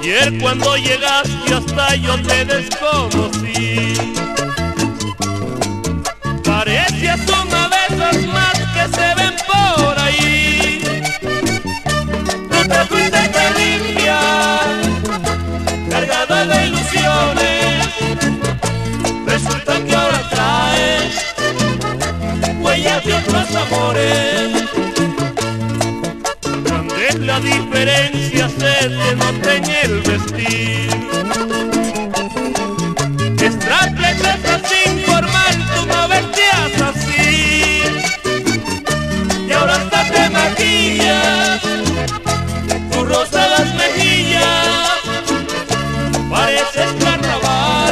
Ayer cuando llegaste hasta yo te desconocí. Parecías una de esas más que se ven por ahí. Tú te fuiste tan limpia, cargada de ilusiones. Resulta que ahora traes huellas de otros amores. Grande es la diferencia, se te nota en el vestir. Estrategias sin formal, tú no vestías así. Y ahora hasta te maquillas, tu rosa las mejillas. Pareces carnaval,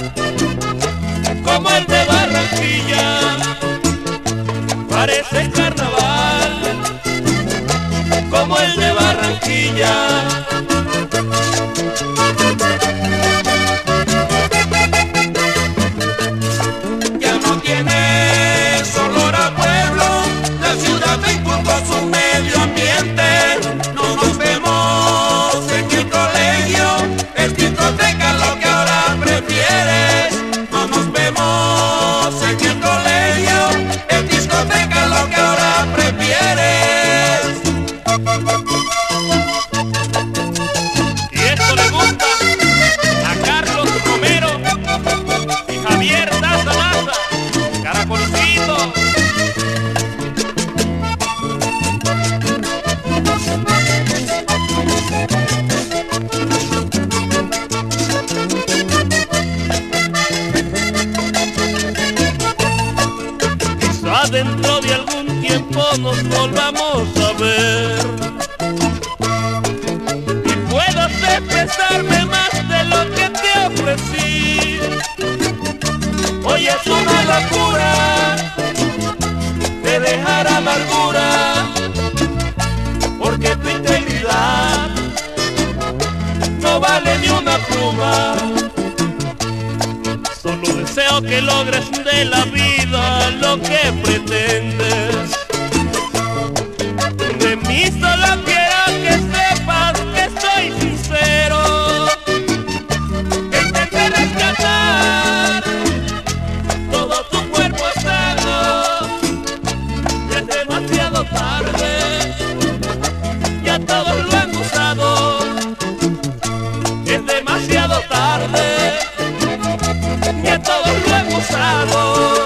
como el de Barranquilla. Pareces carnaval, como el de Barranquilla. Ya no tienes olor a pueblo, la ciudad te inculcó su medio ambiente. No nos vemos en el colegio, es discoteca lo que ahora prefieres. No nos vemos en el colegio, es discoteca lo que ahora prefieres. Y esto le gusta a Carlos Romero y Javier Daza Daza, Caracolcito. Quizá dentro de algún tiempo nos volvamos a ver y puedas expresarme más de lo que te ofrecí. Hoy es una locura de dejar amargura, porque tu integridad no vale ni una pluma. Solo deseo que logres de la vida lo que pretendes. De mí solo quiero que sepas que soy sincero, que intenté rescatar todo tu cuerpo sano. Es demasiado tarde, ya todos lo han usado. Es demasiado tarde, ya todos lo han usado.